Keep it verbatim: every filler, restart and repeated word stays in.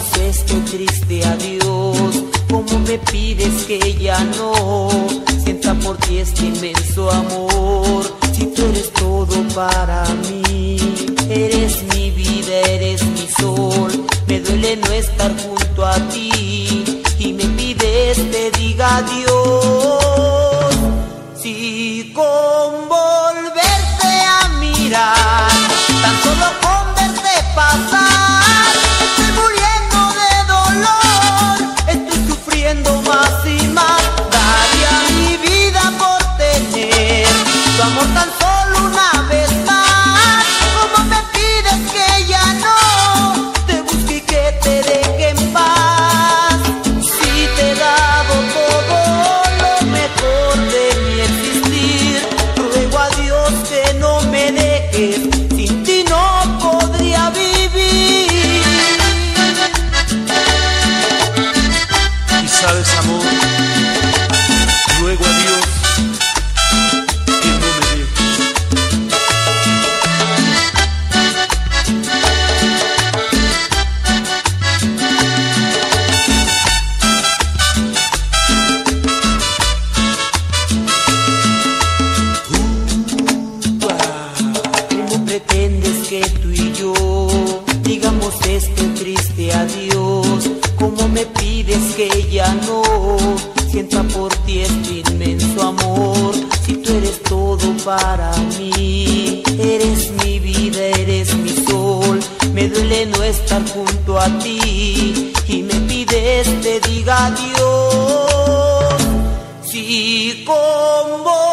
este triste adiós, ¿cómo me pides que ya no sienta por ti este inmenso amor? Si tú eres todo para mí, eres mi vida, eres mi sol. Me duele no estar junto a ti y me pides te diga adiós. Si con volverte a mirar, tan solo con verte pasar, estoy muriendo de dolor, estoy sufriendo más y más. Daría mi vida por tener tu amor tan solo una vez más. ¿Cómo me pides que ya no te busque y que te deje en paz? Si te he dado todo lo mejor de mi existir, ruego a Dios que no me dejes, sin ti no podría vivir. Y sabes, amor, ruego a Dios que no me dejes. ¿Cómo pretendes que tú y yo digamos este triste adiós? ¿Cómo me pides que ya no sienta por ti este inmenso amor? Si tú eres todo para mí, eres mi vida, eres mi sol. Me duele no estar junto a ti y me pides te diga adiós. Si con vos